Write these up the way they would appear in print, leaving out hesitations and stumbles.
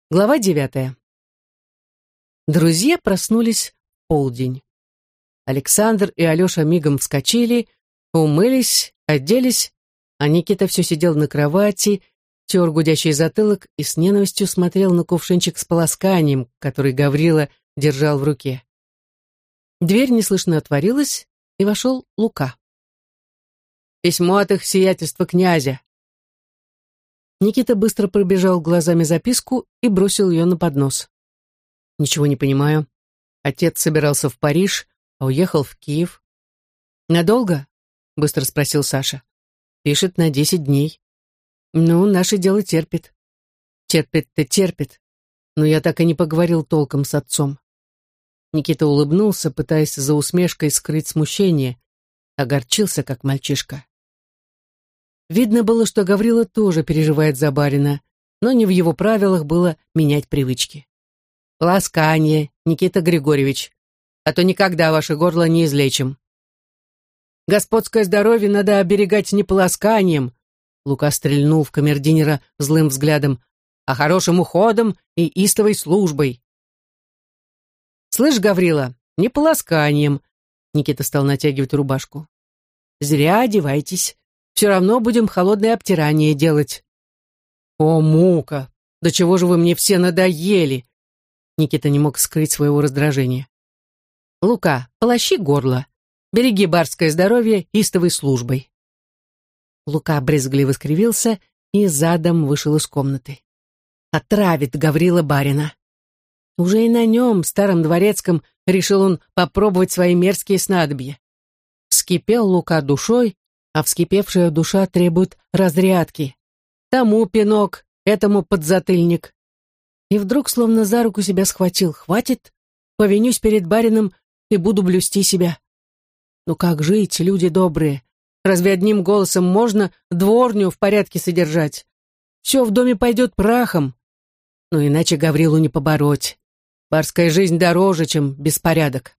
Глава 9. Друзья проснулись в полдень. Александр и Алеша мигом вскочили, умылись, оделись, а Никита все сидел на кровати, тер гудящий затылок и с ненавистью смотрел на кувшинчик с полосканием, который Гаврила держал в руке. Дверь неслышно отворилась, и вошел Лука. «Письмо от их сиятельства князя». Никита быстро пробежал глазами записку и бросил ее на поднос. «Ничего не понимаю. Отец собирался в Париж, а уехал в Киев». «Надолго?» — быстро спросил Саша. «Пишет на 10 дней». «Ну, наше дело терпит». «Терпит-то терпит, но я так и не поговорил толком с отцом». Никита улыбнулся, пытаясь за усмешкой скрыть смущение. Огорчился, как мальчишка. Видно было, что Гаврила тоже переживает за барина, но не в его правилах было менять привычки. «Полоскание, Никита Григорьевич, а то никогда ваше горло не излечим». «Господское здоровье надо оберегать не полосканием», Лука стрельнул в камердинера злым взглядом, «а хорошим уходом и истовой службой». «Слышь, Гаврила, не полосканием», Никита стал натягивать рубашку. «Зря одевайтесь. Все равно будем холодное обтирание делать». «О, мука! До чего же вы мне все надоели!» Никита не мог скрыть своего раздражения. «Лука, полощи горло. Береги барское здоровье истовой службой». Лука брезгливо скривился и задом вышел из комнаты. «Отравит Гаврила барина». Уже и на нем, старом дворецком, решил он попробовать свои мерзкие снадобья. Вскипел Лука душой, а вскипевшая душа требует разрядки. Тому пинок, этому подзатыльник. И вдруг словно за руку себя схватил. «Хватит, повинюсь перед барином и буду блюсти себя». Ну как жить, люди добрые? Разве одним голосом можно дворню в порядке содержать? Все в доме пойдет прахом. Но иначе Гаврилу не побороть. Барская жизнь дороже, чем беспорядок.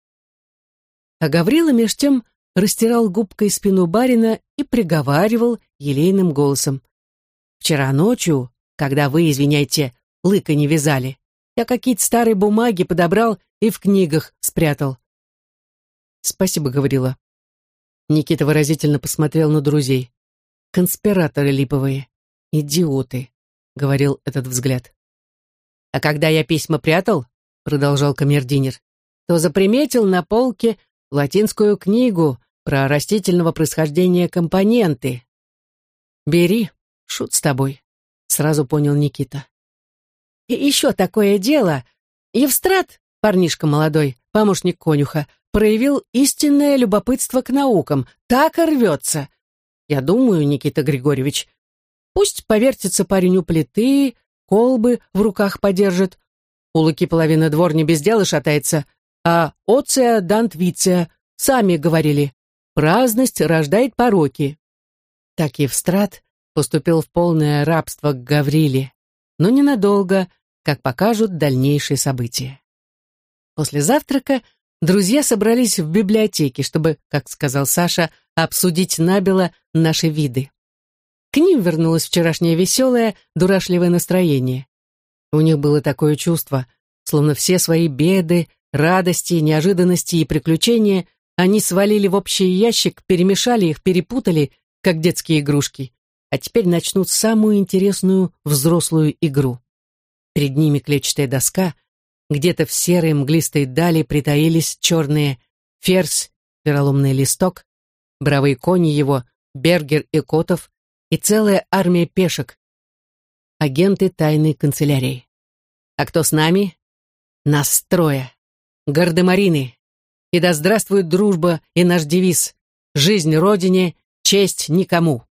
А Гаврила меж тем растирал губкой спину барина и приговаривал елейным голосом. «Вчера ночью, когда вы, извиняйте, лыка не вязали, я какие-то старые бумаги подобрал и в книгах спрятал». «Спасибо, Гаврила». Никита выразительно посмотрел на друзей. «Конспираторы липовые, идиоты», — говорил этот взгляд. «А когда я письма прятал, — продолжал камердинер, — то заприметил на полке латинскую книгу про растительного происхождения компоненты. Бери, шут с тобой», — сразу понял Никита. «И еще такое дело. Евстрат, парнишка молодой, помощник конюха, проявил истинное любопытство к наукам, так и рвется. Я думаю, Никита Григорьевич, пусть повертится парень у плиты, колбы в руках подержит. У Луки половина дворни без дела шатается, а оция дант виция сами говорили, праздность рождает пороки». Так Евстрат поступил в полное рабство к Гавриле, но ненадолго, как покажут дальнейшие события. После завтрака друзья собрались в библиотеке, чтобы, как сказал Саша, обсудить набело наши виды. К ним вернулось вчерашнее веселое, дурашливое настроение. У них было такое чувство, словно все свои беды, радости, неожиданности и приключения они свалили в общий ящик, перемешали их, перепутали, как детские игрушки, а теперь начнут самую интересную взрослую игру. Перед ними клетчатая доска, где-то в серой мглистой дали притаились черные ферзь, вероломный листок, бравые кони его, Бергер и Котов, и целая армия пешек, агенты тайной канцелярии. А кто с нами? Нас трое. Гардемарины. И да здравствует дружба и наш девиз: жизнь Родине, честь никому.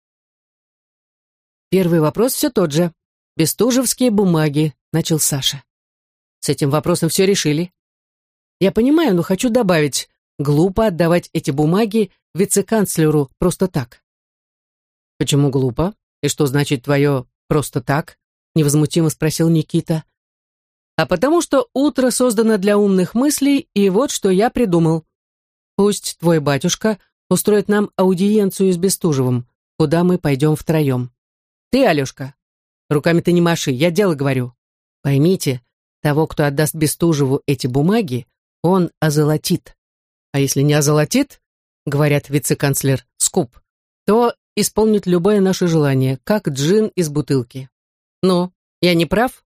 Первый вопрос все тот же. Бестужевские бумаги, начал Саша. С этим вопросом все решили. Я понимаю, но хочу добавить, глупо отдавать эти бумаги вице-канцлеру просто так. Почему глупо? И что значит твое «просто так»? Невозмутимо спросил Никита. А потому что утро создано для умных мыслей, и вот что я придумал. Пусть твой батюшка устроит нам аудиенцию с Бестужевым, куда мы пойдем втроем. Ты, Алешка, руками ты не маши, я дело говорю. Поймите, того, кто отдаст Бестужеву эти бумаги, он озолотит. А если не озолотит, говорят вице-канцлер, скуп, то исполнит любое наше желание, как джин из бутылки. Ну, я не прав?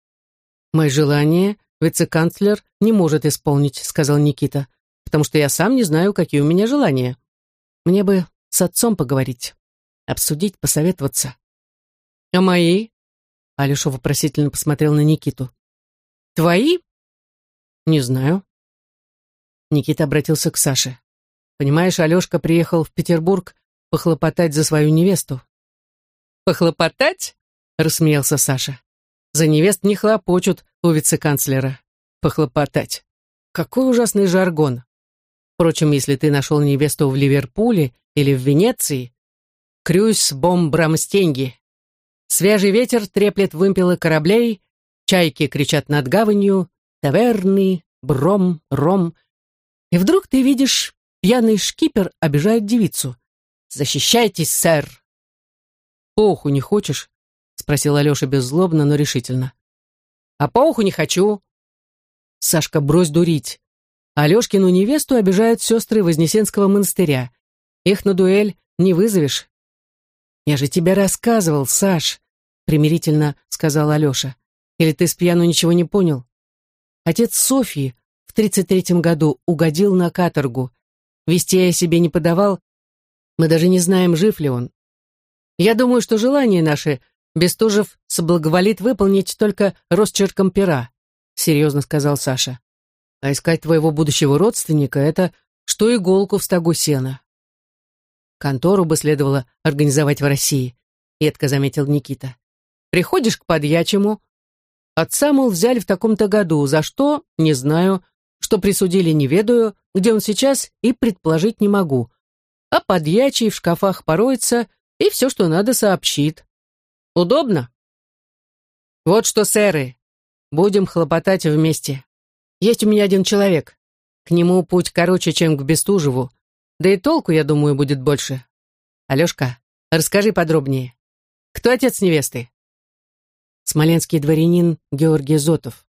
Мои желания вице-канцлер не может исполнить, сказал Никита, потому что я сам не знаю, какие у меня желания. Мне бы с отцом поговорить, обсудить, посоветоваться. А мои? Алеша вопросительно посмотрел на Никиту. Твои? Не знаю. Никита обратился к Саше. Понимаешь, Алешка приехал в Петербург похлопотать за свою невесту. Похлопотать? Рассмеялся Саша. За невест не хлопочут у вице-канцлера. Похлопотать. Какой ужасный жаргон. Впрочем, если ты нашел невесту в Ливерпуле или в Венеции, крюсь бом брамстеньги. Свежий ветер треплет вымпелы кораблей, чайки кричат над гаванью, таверны, бром, ром. И вдруг ты видишь, пьяный шкипер обижает девицу. «Защищайтесь, сэр!» «По уху не хочешь?» — спросил Алеша беззлобно, но решительно. «А по уху не хочу!» «Сашка, брось дурить. Алешкину невесту обижают сестры Вознесенского монастыря. Их на дуэль не вызовешь». «Я же тебе рассказывал, Саш», — примирительно сказал Алеша. «Или ты с пьяну ничего не понял? Отец Софьи в 33-м году угодил на каторгу. Вестей о себе не подавал. Мы даже не знаем, жив ли он. Я думаю, что желание наше Бестужев соблаговолит выполнить только росчерком пера», — серьезно сказал Саша. «А искать твоего будущего родственника — это что иголку в стогу сена». «Контору бы следовало организовать в России», — едко заметил Никита. «Приходишь к подьячему. Отца, мол, взяли в таком-то году. За что? Не знаю. Что присудили, не ведаю. Где он сейчас, и предположить не могу. А подьячий в шкафах пороется и все, что надо, сообщит. Удобно? Вот что, сэры, будем хлопотать вместе. Есть у меня один человек. К нему путь короче, чем к Бестужеву. Да и толку, я думаю, будет больше. Алешка, расскажи подробнее. Кто отец невесты?» «Смоленский дворянин Георгий Зотов».